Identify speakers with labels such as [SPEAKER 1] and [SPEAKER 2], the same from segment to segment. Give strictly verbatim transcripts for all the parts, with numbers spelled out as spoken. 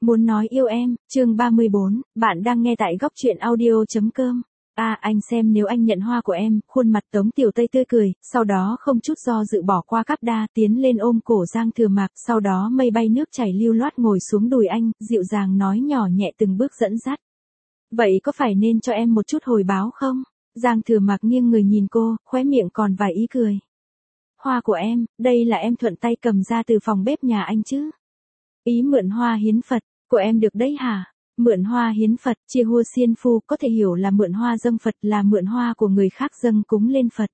[SPEAKER 1] Muốn nói yêu em, chương ba mươi bốn, bạn đang nghe tại góc truyện audio.com. À anh xem nếu anh nhận hoa của em, khuôn mặt Tống Tiểu Tây tươi cười, sau đó không chút do dự bỏ qua cắp đa, tiến lên ôm cổ Giang Thừa Mạc, sau đó mây bay nước chảy lưu loát ngồi xuống đùi anh, dịu dàng nói nhỏ nhẹ từng bước dẫn dắt. Vậy có phải nên cho em một chút hồi báo không? Giang Thừa Mạc nghiêng người nhìn cô, khóe miệng còn vài ý cười. Hoa của em, đây là em thuận tay cầm ra từ phòng bếp nhà anh chứ? Ý mượn hoa hiến Phật, của em được đấy hả? Mượn hoa hiến Phật, chia hua xiên phu có thể hiểu là mượn hoa dâng Phật, là mượn hoa của người khác dâng cúng lên Phật.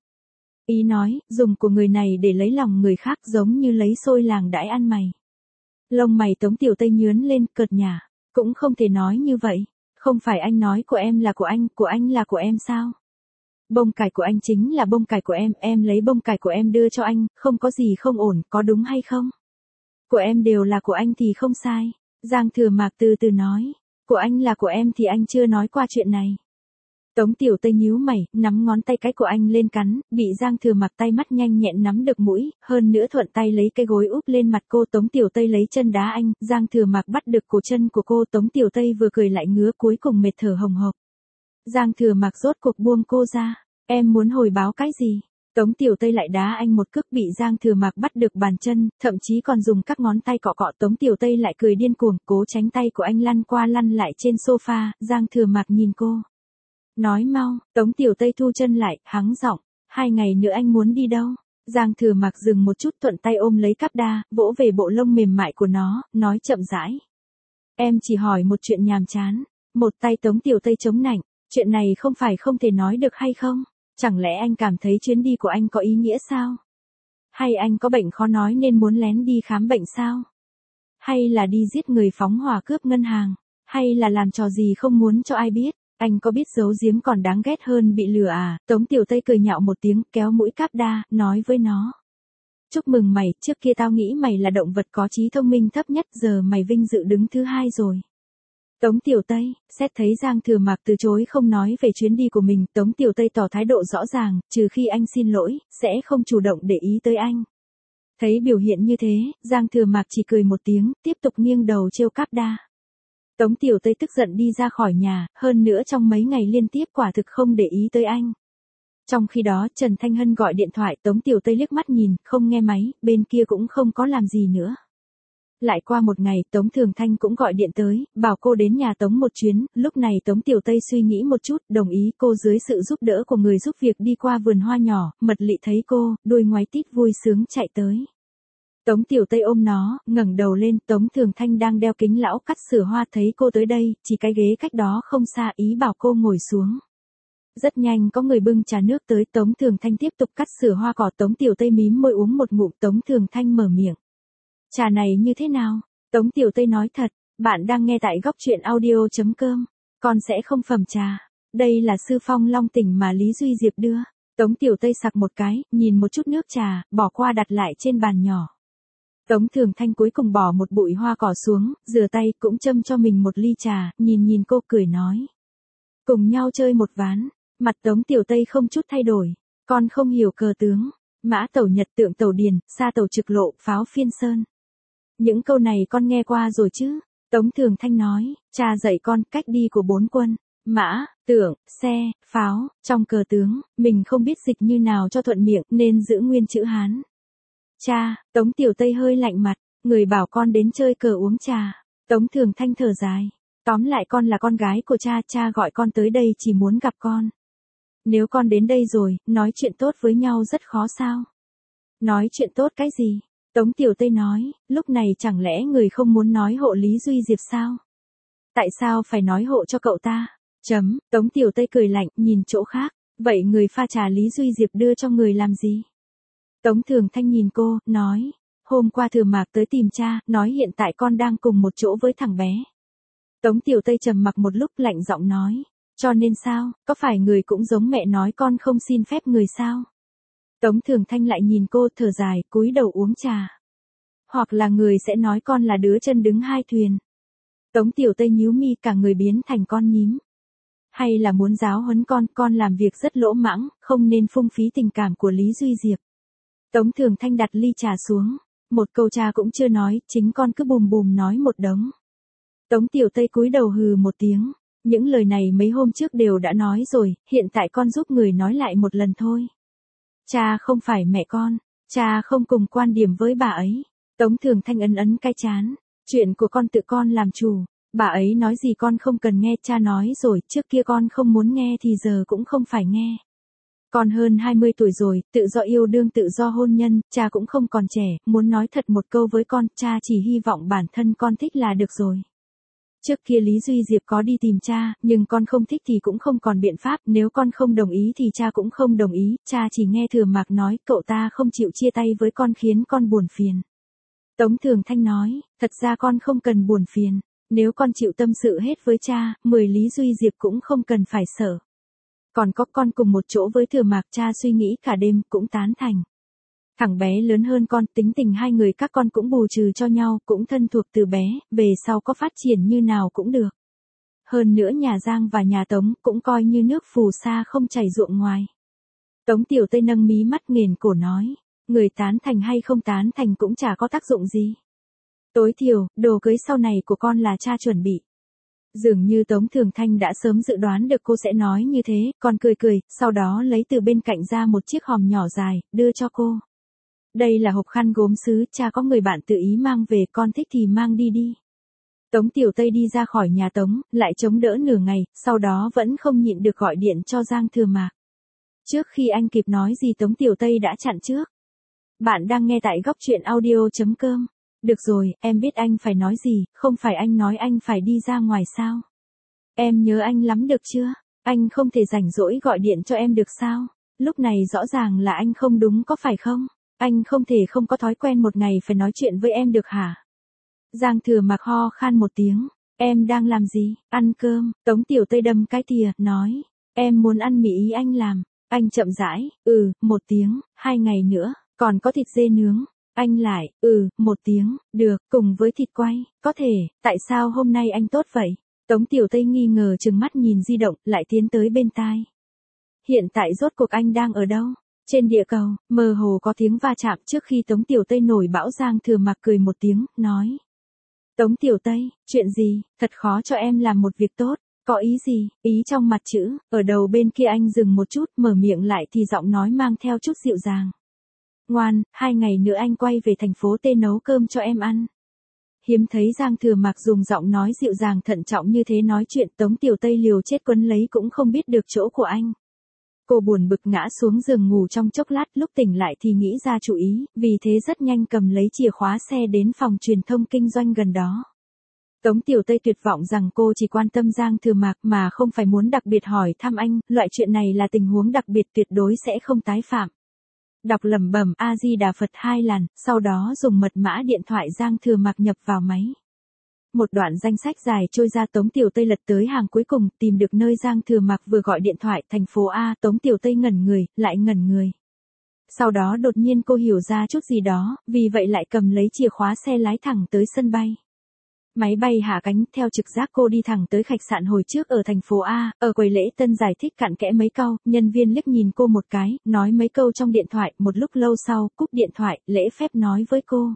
[SPEAKER 1] Ý nói, dùng của người này để lấy lòng người khác giống như lấy xôi làng đãi ăn mày. Lông mày Tống Tiểu Tây nhướn lên, cợt nhả. Cũng không thể nói như vậy. Không phải anh nói của em là của anh, của anh là của em sao? Bông cải của anh chính là bông cải của em, em lấy bông cải của em đưa cho anh, không có gì không ổn, có đúng hay không? Của em đều là của anh thì không sai. Giang Thừa Mạc từ từ nói. Của anh là của em thì anh chưa nói qua chuyện này. Tống Tiểu Tây nhíu mày, nắm ngón tay cái của anh lên cắn, bị Giang Thừa Mạc tay mắt nhanh nhẹn nắm được mũi, hơn nữa thuận tay lấy cái gối úp lên mặt cô. Tống Tiểu Tây lấy chân đá anh, Giang Thừa Mạc bắt được cổ chân của cô. Tống Tiểu Tây vừa cười lại ngứa, cuối cùng mệt thở hồng hộc. Giang Thừa Mạc rốt cuộc buông cô ra. Em muốn hồi báo cái gì? Tống Tiểu Tây lại đá anh một cước, bị Giang Thừa Mạc bắt được bàn chân, thậm chí còn dùng các ngón tay cọ cọ. Tống Tiểu Tây lại cười điên cuồng, cố tránh tay của anh lăn qua lăn lại trên sofa. Giang Thừa Mạc nhìn cô. Nói mau. Tống Tiểu Tây thu chân lại, hắng giọng. Hai ngày nữa anh muốn đi đâu? Giang Thừa Mạc dừng một chút, thuận tay ôm lấy cắp đa, vỗ về bộ lông mềm mại của nó, nói chậm rãi. Em chỉ hỏi một chuyện nhàm chán. Một tay Tống Tiểu Tây chống nạnh. Chuyện này không phải không thể nói được hay không? Chẳng lẽ anh cảm thấy chuyến đi của anh có ý nghĩa sao? Hay anh có bệnh khó nói nên muốn lén đi khám bệnh sao? Hay là đi giết người phóng hỏa cướp ngân hàng? Hay là làm trò gì không muốn cho ai biết? Anh có biết giấu giếm còn đáng ghét hơn bị lừa à? Tống Tiểu Tây cười nhạo một tiếng, kéo mũi cáp đa, nói với nó. Chúc mừng mày, trước kia tao nghĩ mày là động vật có trí thông minh thấp nhất, giờ mày vinh dự đứng thứ hai rồi. Tống Tiểu Tây, xét thấy Giang Thừa Mạc từ chối không nói về chuyến đi của mình, Tống Tiểu Tây tỏ thái độ rõ ràng, trừ khi anh xin lỗi, sẽ không chủ động để ý tới anh. Thấy biểu hiện như thế, Giang Thừa Mạc chỉ cười một tiếng, tiếp tục nghiêng đầu trêu cáp đa. Tống Tiểu Tây tức giận đi ra khỏi nhà, hơn nữa trong mấy ngày liên tiếp quả thực không để ý tới anh. Trong khi đó, Trần Thanh Hân gọi điện thoại, Tống Tiểu Tây liếc mắt nhìn, không nghe máy, bên kia cũng không có làm gì nữa. Lại qua một ngày, Tống Thường Thanh cũng gọi điện tới, bảo cô đến nhà Tống một chuyến. Lúc này Tống Tiểu Tây suy nghĩ một chút, đồng ý. Cô dưới sự giúp đỡ của người giúp việc đi qua vườn hoa nhỏ, Mật Lị thấy cô, đuôi ngoáy tít vui sướng chạy tới. Tống Tiểu Tây ôm nó, ngẩng đầu lên. Tống Thường Thanh đang đeo kính lão cắt sửa hoa, thấy cô tới đây, chỉ cái ghế cách đó không xa, ý bảo cô ngồi xuống. Rất nhanh có người bưng trà nước tới, Tống Thường Thanh tiếp tục cắt sửa hoa cỏ. Tống Tiểu Tây mím môi uống một ngụm. Tống Thường Thanh mở miệng. Trà này như thế nào? Tống Tiểu Tây nói thật, bạn đang nghe tại góc truyện audio.com. Con sẽ không phẩm trà. Đây là Sư Phong Long Tỉnh mà Lý Duy Diệp đưa. Tống Tiểu Tây sặc một cái, nhìn một chút nước trà, bỏ qua đặt lại trên bàn nhỏ. Tống Thường Thanh cuối cùng bỏ một bụi hoa cỏ xuống, rửa tay, cũng châm cho mình một ly trà, nhìn nhìn cô cười nói. Cùng nhau chơi một ván. Mặt Tống Tiểu Tây không chút thay đổi. Con không hiểu cờ tướng. Mã tẩu Nhật, tượng tẩu Điền, sa tẩu Trực Lộ, pháo Phiên Sơn. Những câu này con nghe qua rồi chứ? Tống Thường Thanh nói, cha dạy con cách đi của bốn quân. Mã, tượng, xe, pháo, trong cờ tướng, mình không biết dịch như nào cho thuận miệng nên giữ nguyên chữ Hán. Cha, Tống Tiểu Tây hơi lạnh mặt, người bảo con đến chơi cờ uống trà. Tống Thường Thanh thở dài. Tóm lại con là con gái của cha, cha gọi con tới đây chỉ muốn gặp con. Nếu con đến đây rồi, nói chuyện tốt với nhau rất khó sao? Nói chuyện tốt cái gì? Tống Tiểu Tây nói, lúc này chẳng lẽ người không muốn nói hộ Lý Duy Diệp sao? Tại sao phải nói hộ cho cậu ta? Chấm, Tống Tiểu Tây cười lạnh, nhìn chỗ khác. Vậy người pha trà Lý Duy Diệp đưa cho người làm gì? Tống Thường Thanh nhìn cô, nói, hôm qua Thừa Mạc tới tìm cha, nói hiện tại con đang cùng một chỗ với thằng bé. Tống Tiểu Tây trầm mặc một lúc, lạnh giọng nói. Cho nên sao, có phải người cũng giống mẹ nói con không xin phép người sao? Tống Thường Thanh lại nhìn cô, thở dài, cúi đầu uống trà. Hoặc là người sẽ nói con là đứa chân đứng hai thuyền. Tống Tiểu Tây nhíu mi, cả người biến thành con nhím. Hay là muốn giáo huấn con, con làm việc rất lỗ mãng, không nên phung phí tình cảm của Lý Duy Diệp. Tống Thường Thanh đặt ly trà xuống. Một câu cha cũng chưa nói, chính con cứ bùm bùm nói một đống. Tống Tiểu Tây cúi đầu hừ một tiếng. Những lời này mấy hôm trước đều đã nói rồi, hiện tại con giúp người nói lại một lần thôi. Cha không phải mẹ con, cha không cùng quan điểm với bà ấy. Tống Thường Thanh ấn ấn cái chán. Chuyện của con tự con làm chủ. Bà ấy nói gì con không cần nghe, cha nói rồi, trước kia con không muốn nghe thì giờ cũng không phải nghe. Con hơn hai mươi tuổi rồi, tự do yêu đương tự do hôn nhân, cha cũng không còn trẻ, muốn nói thật một câu với con, cha chỉ hy vọng bản thân con thích là được rồi. Trước kia Lý Duy Diệp có đi tìm cha, nhưng con không thích thì cũng không còn biện pháp, nếu con không đồng ý thì cha cũng không đồng ý, cha chỉ nghe Thừa Mạc nói, cậu ta không chịu chia tay với con khiến con buồn phiền. Tống Thường Thanh nói, thật ra con không cần buồn phiền, nếu con chịu tâm sự hết với cha, mười Lý Duy Diệp cũng không cần phải sợ. Còn có con cùng một chỗ với Thừa Mạc, cha suy nghĩ cả đêm, cũng tán thành. Thằng bé lớn hơn con, tính tình hai người các con cũng bù trừ cho nhau, cũng thân thuộc từ bé, về sau có phát triển như nào cũng được. Hơn nữa nhà Giang và nhà Tống cũng coi như nước phù sa không chảy ruộng ngoài. Tống Tiểu Tây nâng mí mắt nghền cổ nói, người tán thành hay không tán thành cũng chả có tác dụng gì. Tối thiểu, đồ cưới sau này của con là cha chuẩn bị. Dường như Tống Thường Thanh đã sớm dự đoán được cô sẽ nói như thế, con cười cười, sau đó lấy từ bên cạnh ra một chiếc hòm nhỏ dài, đưa cho cô. Đây là hộp khăn gốm sứ, cha có người bạn tự ý mang về, con thích thì mang đi đi. Tống Tiểu Tây đi ra khỏi nhà Tống, lại chống đỡ nửa ngày, sau đó vẫn không nhịn được gọi điện cho Giang Thừa Mạc. Trước khi anh kịp nói gì Tống Tiểu Tây đã chặn trước. Bạn đang nghe tại góc truyện audio chấm com. Được rồi, em biết anh phải nói gì, không phải anh nói anh phải đi ra ngoài sao? Em nhớ anh lắm được chưa? Anh không thể rảnh rỗi gọi điện cho em được sao? Lúc này rõ ràng là anh không đúng có phải không? Anh không thể không có thói quen một ngày phải nói chuyện với em được hả? Giang Thừa Mạc ho khan một tiếng. Em đang làm gì? Ăn cơm. Tống Tiểu Tây đâm cái thìa, nói. Em muốn ăn mì ý anh làm. Anh chậm rãi, ừ, một tiếng, hai ngày nữa, còn có thịt dê nướng. Anh lại, ừ, một tiếng, được, cùng với thịt quay, có thể, tại sao hôm nay anh tốt vậy? Tống Tiểu Tây nghi ngờ trừng mắt nhìn di động, lại tiến tới bên tai. Hiện tại rốt cuộc anh đang ở đâu? Trên địa cầu, mơ hồ có tiếng va chạm trước khi Tống Tiểu Tây nổi bão. Giang Thừa Mạc cười một tiếng, nói. Tống Tiểu Tây, chuyện gì, thật khó cho em làm một việc tốt, có ý gì, ý trong mặt chữ, ở đầu bên kia anh dừng một chút, mở miệng lại thì giọng nói mang theo chút dịu dàng. Ngoan, hai ngày nữa anh quay về thành phố T nấu cơm cho em ăn. Hiếm thấy Giang Thừa Mạc dùng giọng nói dịu dàng thận trọng như thế nói chuyện. Tống Tiểu Tây liều chết quấn lấy cũng không biết được chỗ của anh. Cô buồn bực ngã xuống giường ngủ trong chốc lát, lúc tỉnh lại thì nghĩ ra chủ ý, vì thế rất nhanh cầm lấy chìa khóa xe đến phòng truyền thông kinh doanh gần đó. Tống Tiểu Tây tuyệt vọng rằng cô chỉ quan tâm Giang Thừa Mạc mà không phải muốn đặc biệt hỏi thăm anh, loại chuyện này là tình huống đặc biệt tuyệt đối sẽ không tái phạm. Đọc lẩm bẩm A Di Đà Phật hai lần, sau đó dùng mật mã điện thoại Giang Thừa Mạc nhập vào máy. Một đoạn danh sách dài trôi ra. Tống Tiểu Tây lật tới hàng cuối cùng, tìm được nơi Giang Thừa Mạc vừa gọi điện thoại, thành phố A. Tống Tiểu Tây ngẩn người, lại ngẩn người. Sau đó đột nhiên cô hiểu ra chút gì đó, vì vậy lại cầm lấy chìa khóa xe lái thẳng tới sân bay. Máy bay hạ cánh, theo trực giác cô đi thẳng tới khách sạn hồi trước ở thành phố A, ở quầy lễ tân giải thích cặn kẽ mấy câu, nhân viên liếc nhìn cô một cái, nói mấy câu trong điện thoại, một lúc lâu sau, cúp điện thoại, lễ phép nói với cô.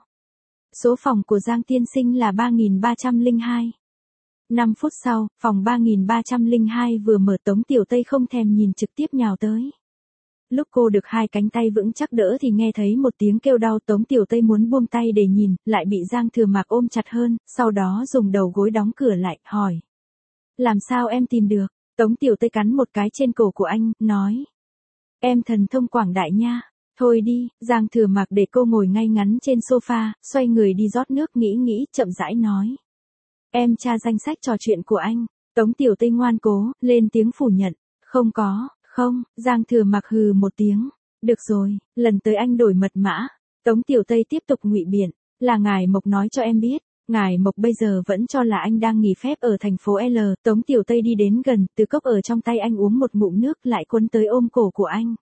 [SPEAKER 1] Số phòng của Giang tiên sinh là ba nghìn ba trăm lẻ hai. năm phút sau, phòng ba nghìn ba trăm lẻ hai vừa mở. Tống Tiểu Tây không thèm nhìn trực tiếp nhào tới. Lúc cô được hai cánh tay vững chắc đỡ thì nghe thấy một tiếng kêu đau. Tống Tiểu Tây muốn buông tay để nhìn, lại bị Giang Thừa Mạc ôm chặt hơn, sau đó dùng đầu gối đóng cửa lại, hỏi. Làm sao em tìm được? Tống Tiểu Tây cắn một cái trên cổ của anh, nói. Em thần thông quảng đại nha. Thôi đi, Giang Thừa Mạc để cô ngồi ngay ngắn trên sofa, xoay người đi rót nước, nghĩ nghĩ, chậm rãi nói. Em tra danh sách trò chuyện của anh. Tống Tiểu Tây ngoan cố, lên tiếng phủ nhận. Không có, không, Giang Thừa Mạc hừ một tiếng. Được rồi, lần tới anh đổi mật mã. Tống Tiểu Tây tiếp tục ngụy biện. Là ngài Mộc nói cho em biết. Ngài Mộc bây giờ vẫn cho là anh đang nghỉ phép ở thành phố L. Tống Tiểu Tây đi đến gần, từ cốc ở trong tay anh uống một ngụm nước, lại quấn tới ôm cổ của anh.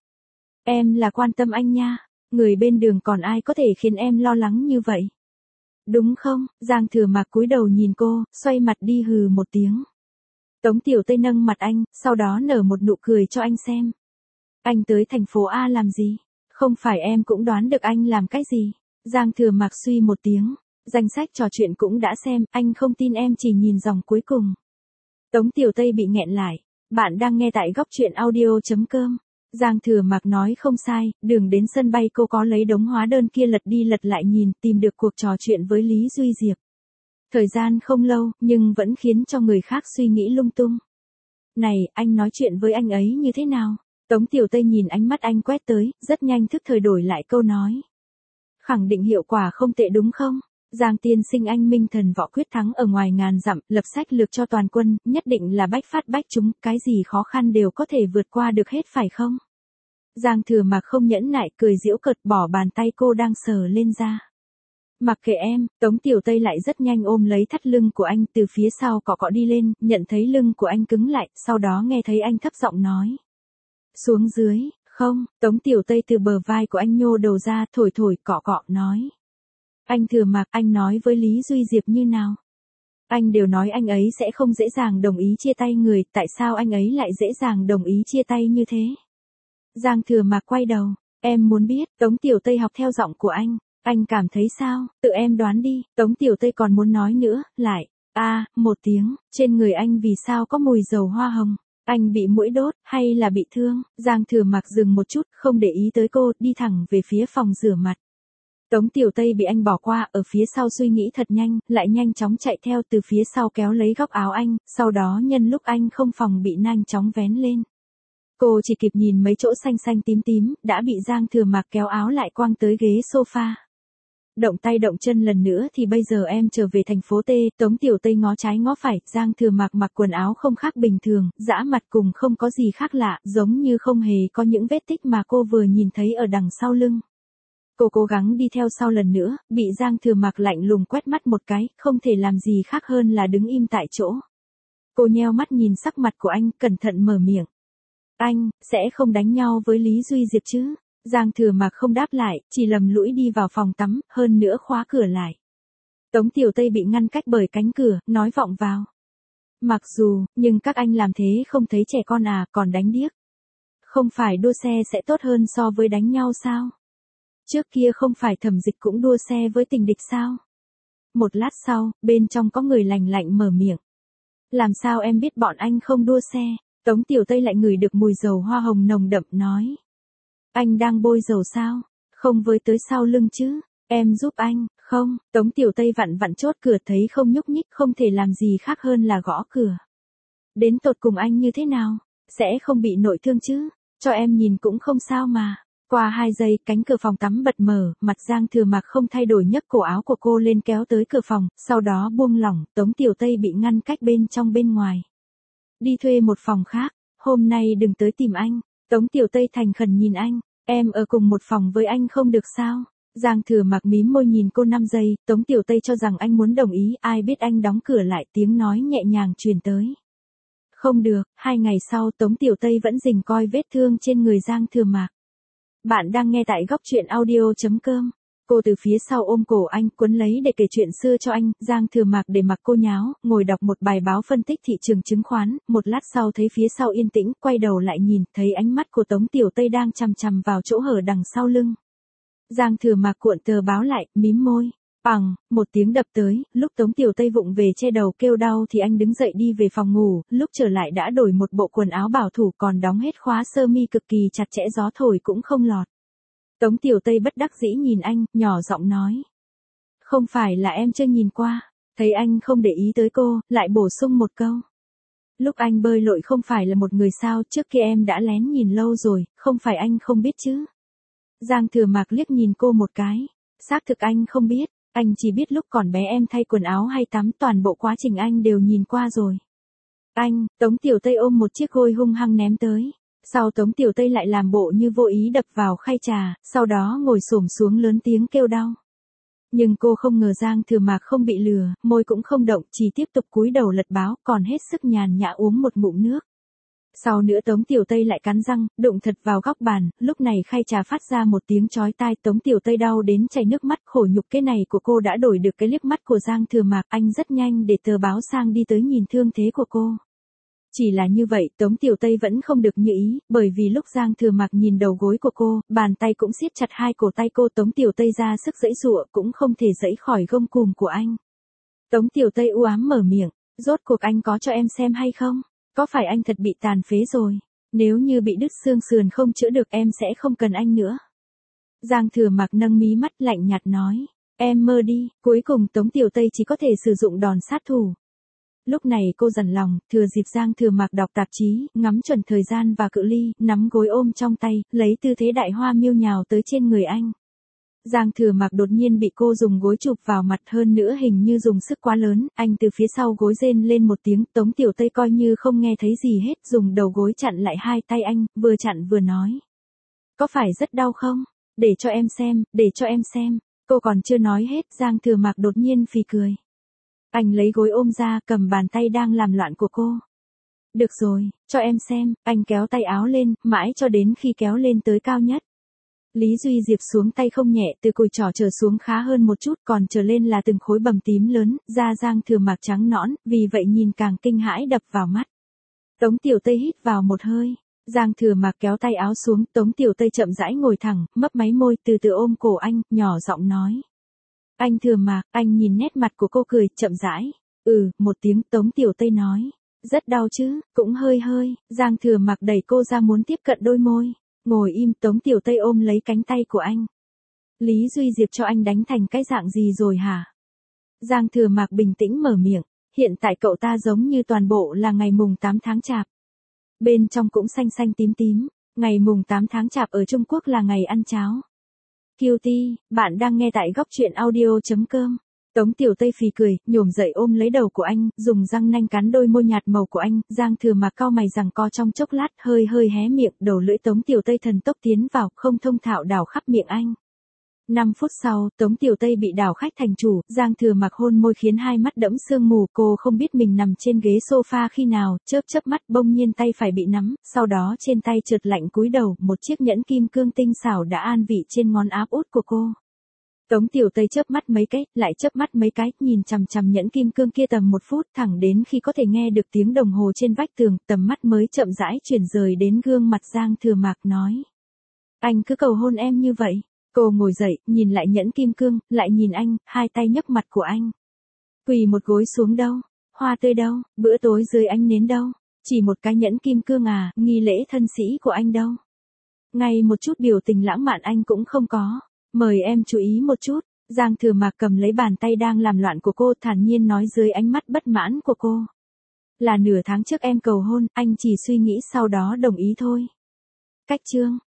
[SPEAKER 1] Em là quan tâm anh nha, người bên đường còn ai có thể khiến em lo lắng như vậy? Đúng không? Giang Thừa Mạc cúi đầu nhìn cô, xoay mặt đi hừ một tiếng. Tống Tiểu Tây nâng mặt anh, sau đó nở một nụ cười cho anh xem. Anh tới thành phố A làm gì? Không phải em cũng đoán được anh làm cái gì? Giang Thừa Mạc suy một tiếng. Danh sách trò chuyện cũng đã xem, anh không tin em chỉ nhìn dòng cuối cùng. Tống Tiểu Tây bị nghẹn lại. Bạn đang nghe tại góc truyện audio.com. Giang Thừa Mạc nói không sai, đường đến sân bay cô có lấy đống hóa đơn kia lật đi lật lại nhìn, tìm được cuộc trò chuyện với Lý Duy Diệp. Thời gian không lâu, nhưng vẫn khiến cho người khác suy nghĩ lung tung. Này, anh nói chuyện với anh ấy như thế nào? Tống Tiểu Tây nhìn ánh mắt anh quét tới, rất nhanh thức thời đổi lại câu nói. Khẳng định hiệu quả không tệ đúng không? Giang tiên sinh anh minh thần võ quyết thắng ở ngoài ngàn dặm, lập sách lược cho toàn quân, nhất định là bách phát bách trúng, cái gì khó khăn đều có thể vượt qua được hết phải không? Giang Thừa Mạc không nhẫn nại, cười giễu cợt bỏ bàn tay cô đang sờ lên ra. Mặc kệ em, Tống Tiểu Tây lại rất nhanh ôm lấy thắt lưng của anh từ phía sau cọ cọ đi lên, nhận thấy lưng của anh cứng lại, sau đó nghe thấy anh thấp giọng nói. Xuống dưới, không, Tống Tiểu Tây từ bờ vai của anh nhô đầu ra, thổi thổi cọ cọ nói. Anh Thừa Mạc, anh nói với Lý Duy Diệp như nào? Anh đều nói anh ấy sẽ không dễ dàng đồng ý chia tay người, tại sao anh ấy lại dễ dàng đồng ý chia tay như thế? Giang Thừa Mạc quay đầu, em muốn biết, Tống Tiểu Tây học theo giọng của anh, anh cảm thấy sao, tự em đoán đi, Tống Tiểu Tây còn muốn nói nữa, lại, a à, một tiếng, trên người anh vì sao có mùi dầu hoa hồng? Anh bị muỗi đốt, hay là bị thương? Giang Thừa Mạc dừng một chút, không để ý tới cô, đi thẳng về phía phòng rửa mặt. Tống Tiểu Tây bị anh bỏ qua, ở phía sau suy nghĩ thật nhanh, lại nhanh chóng chạy theo từ phía sau kéo lấy góc áo anh, sau đó nhân lúc anh không phòng bị nhanh chóng vén lên. Cô chỉ kịp nhìn mấy chỗ xanh xanh tím tím, đã bị Giang Thừa Mạc kéo áo lại quăng tới ghế sofa. Động tay động chân lần nữa thì bây giờ em trở về thành phố T, Tống Tiểu Tây ngó trái ngó phải, Giang Thừa Mạc mặc quần áo không khác bình thường, dã mặt cùng không có gì khác lạ, giống như không hề có những vết tích mà cô vừa nhìn thấy ở đằng sau lưng. Cô cố gắng đi theo sau lần nữa, bị Giang Thừa Mạc lạnh lùng quét mắt một cái, không thể làm gì khác hơn là đứng im tại chỗ. Cô nheo mắt nhìn sắc mặt của anh, cẩn thận mở miệng. Anh, sẽ không đánh nhau với Lý Duy Diệp chứ? Giang Thừa Mạc không đáp lại, chỉ lầm lũi đi vào phòng tắm, hơn nữa khóa cửa lại. Tống Tiểu Tây bị ngăn cách bởi cánh cửa, nói vọng vào. Mặc dù, nhưng các anh làm thế không thấy trẻ con à, còn đánh điếc. Không phải đua xe sẽ tốt hơn so với đánh nhau sao? Trước kia không phải Thẩm Dịch cũng đua xe với tình địch sao? Một lát sau, bên trong có người lành lạnh mở miệng. Làm sao em biết bọn anh không đua xe? Tống Tiểu Tây lại ngửi được mùi dầu hoa hồng nồng đậm nói. Anh đang bôi dầu sao? Không với tới sau lưng chứ? Em giúp anh, không? Tống Tiểu Tây vặn vặn chốt cửa thấy không nhúc nhích, không thể làm gì khác hơn là gõ cửa. Đến tột cùng anh như thế nào? Sẽ không bị nội thương chứ? Cho em nhìn cũng không sao mà. Qua hai giây, cánh cửa phòng tắm bật mở, mặt Giang Thừa Mạc không thay đổi nhấc cổ áo của cô lên kéo tới cửa phòng, sau đó buông lỏng, Tống Tiểu Tây bị ngăn cách bên trong bên ngoài. Đi thuê một phòng khác, hôm nay đừng tới tìm anh. Tống Tiểu Tây thành khẩn nhìn anh, em ở cùng một phòng với anh không được sao? Giang Thừa Mạc mím môi nhìn cô năm giây, Tống Tiểu Tây cho rằng anh muốn đồng ý, ai biết anh đóng cửa lại, tiếng nói nhẹ nhàng truyền tới. Không được, hai ngày sau Tống Tiểu Tây vẫn rình coi vết thương trên người Giang Thừa Mạc. Bạn đang nghe tại góc truyện audio.com. Cô từ phía sau ôm cổ anh, quấn lấy để kể chuyện xưa cho anh, Giang Thừa Mạc để mặc cô nháo, ngồi đọc một bài báo phân tích thị trường chứng khoán, một lát sau thấy phía sau yên tĩnh, quay đầu lại nhìn, thấy ánh mắt của Tống Tiểu Tây đang chằm chằm vào chỗ hở đằng sau lưng. Giang Thừa Mạc cuộn tờ báo lại, mím môi. Bằng, một tiếng đập tới, lúc Tống Tiểu Tây vụng về che đầu kêu đau thì anh đứng dậy đi về phòng ngủ, lúc trở lại đã đổi một bộ quần áo bảo thủ còn đóng hết khóa sơ mi cực kỳ chặt chẽ, gió thổi cũng không lọt. Tống Tiểu Tây bất đắc dĩ nhìn anh, nhỏ giọng nói. Không phải là em chưa nhìn qua, thấy anh không để ý tới cô, lại bổ sung một câu. Lúc anh bơi lội không phải là một người sao, trước kia em đã lén nhìn lâu rồi, không phải anh không biết chứ. Giang Thừa Mạc liếc nhìn cô một cái, xác thực anh không biết. Anh chỉ biết lúc còn bé em thay quần áo hay tắm, toàn bộ quá trình anh đều nhìn qua rồi. Anh, Tống Tiểu Tây ôm một chiếc gối hung hăng ném tới. Sau Tống Tiểu Tây lại làm bộ như vô ý đập vào khay trà, sau đó ngồi xổm xuống lớn tiếng kêu đau. Nhưng cô không ngờ Giang Thừa Mạc không bị lừa, môi cũng không động, chỉ tiếp tục cúi đầu lật báo, còn hết sức nhàn nhã uống một ngụm nước. Sau nữa Tống Tiểu Tây lại cắn răng, đụng thật vào góc bàn, lúc này khay trà phát ra một tiếng chói tai, Tống Tiểu Tây đau đến chảy nước mắt, khổ nhục cái này của cô đã đổi được cái liếc mắt của Giang Thừa Mạc, anh rất nhanh để tờ báo sang đi tới nhìn thương thế của cô. Chỉ là như vậy Tống Tiểu Tây vẫn không được như ý, bởi vì lúc Giang Thừa Mạc nhìn đầu gối của cô, bàn tay cũng siết chặt hai cổ tay cô. Tống Tiểu Tây ra sức giãy giụa cũng không thể giãy khỏi gông cùm của anh. Tống Tiểu Tây u ám mở miệng, rốt cuộc anh có cho em xem hay không? Có phải anh thật bị tàn phế rồi? Nếu như bị đứt xương sườn không chữa được em sẽ không cần anh nữa. Giang Thừa Mạc nâng mí mắt lạnh nhạt nói, em mơ đi. Cuối cùng Tống Tiểu Tây chỉ có thể sử dụng đòn sát thủ. Lúc này cô dằn lòng, thừa dịp Giang Thừa Mạc đọc tạp chí, ngắm chuẩn thời gian và cự ly, nắm gối ôm trong tay, lấy tư thế đại hoa miêu nhào tới trên người anh. Giang Thừa Mạc đột nhiên bị cô dùng gối chụp vào mặt, hơn nữa hình như dùng sức quá lớn, anh từ phía sau gối rên lên một tiếng. Tống Tiểu Tây coi như không nghe thấy gì hết, dùng đầu gối chặn lại hai tay anh, vừa chặn vừa nói. Có phải rất đau không? Để cho em xem, để cho em xem. Cô còn chưa nói hết, Giang Thừa Mạc đột nhiên phì cười. Anh lấy gối ôm ra, cầm bàn tay đang làm loạn của cô. Được rồi, cho em xem. Anh kéo tay áo lên, mãi cho đến khi kéo lên tới cao nhất. Lý Duy Diệp xuống tay không nhẹ, từ cùi trỏ trở xuống khá hơn một chút, còn trở lên là từng khối bầm tím lớn, da Giang Thừa Mạc trắng nõn, vì vậy nhìn càng kinh hãi đập vào mắt. Tống Tiểu Tây hít vào một hơi. Giang Thừa Mạc kéo tay áo xuống, Tống Tiểu Tây chậm rãi ngồi thẳng, mấp máy môi, từ từ ôm cổ anh, nhỏ giọng nói. Anh Thừa Mạc, anh nhìn nét mặt của cô cười, chậm rãi. Ừ, một tiếng. Tống Tiểu Tây nói. Rất đau chứ, cũng hơi hơi. Giang Thừa Mạc đẩy cô ra muốn tiếp cận đôi môi. Ngồi im. Tống Tiểu Tây ôm lấy cánh tay của anh. Lý Duy Diệp cho anh đánh thành cái dạng gì rồi hả? Giang Thừa Mạc bình tĩnh mở miệng. Hiện tại cậu ta giống như toàn bộ là ngày mùng tám tháng chạp. Bên trong cũng xanh xanh tím tím. Ngày mùng tám tháng chạp ở Trung Quốc là ngày ăn cháo. Cutie, bạn đang nghe tại góc truyện audio.com. Tống Tiểu Tây phì cười, nhổm dậy ôm lấy đầu của anh, dùng răng nanh cắn đôi môi nhạt màu của anh. Giang Thừa Mạc cau mày giằng co trong chốc lát, hơi hơi hé miệng, đầu lưỡi Tống Tiểu Tây thần tốc tiến vào, không thông thạo đảo khắp miệng anh. năm phút sau, Tống Tiểu Tây bị đảo khách thành chủ, Giang Thừa Mạc hôn môi khiến hai mắt đẫm sương mù, cô không biết mình nằm trên ghế sofa khi nào, chớp chớp mắt, bỗng nhiên tay phải bị nắm, sau đó trên tay trượt lạnh cúi đầu, một chiếc nhẫn kim cương tinh xảo đã an vị trên ngón áp út của cô. Tống Tiểu Tây chớp mắt mấy cái, lại chớp mắt mấy cái, nhìn chằm chằm nhẫn kim cương kia tầm một phút, thẳng đến khi có thể nghe được tiếng đồng hồ trên vách tường, tầm mắt mới chậm rãi chuyển rời đến gương mặt Giang Thừa Mạc nói. Anh cứ cầu hôn em như vậy. Cô ngồi dậy, nhìn lại nhẫn kim cương, lại nhìn anh, hai tay nhấc mặt của anh. Quỳ một gối xuống đâu? Hoa tươi đâu? Bữa tối dưới ánh nến đâu? Chỉ một cái nhẫn kim cương à, nghi lễ thân sĩ của anh đâu? Ngay một chút biểu tình lãng mạn anh cũng không có. Mời em chú ý một chút. Giang Thừa Mạc cầm lấy bàn tay đang làm loạn của cô, thản nhiên nói dưới ánh mắt bất mãn của cô. Là nửa tháng trước em cầu hôn, anh chỉ suy nghĩ sau đó đồng ý thôi. Cách chương.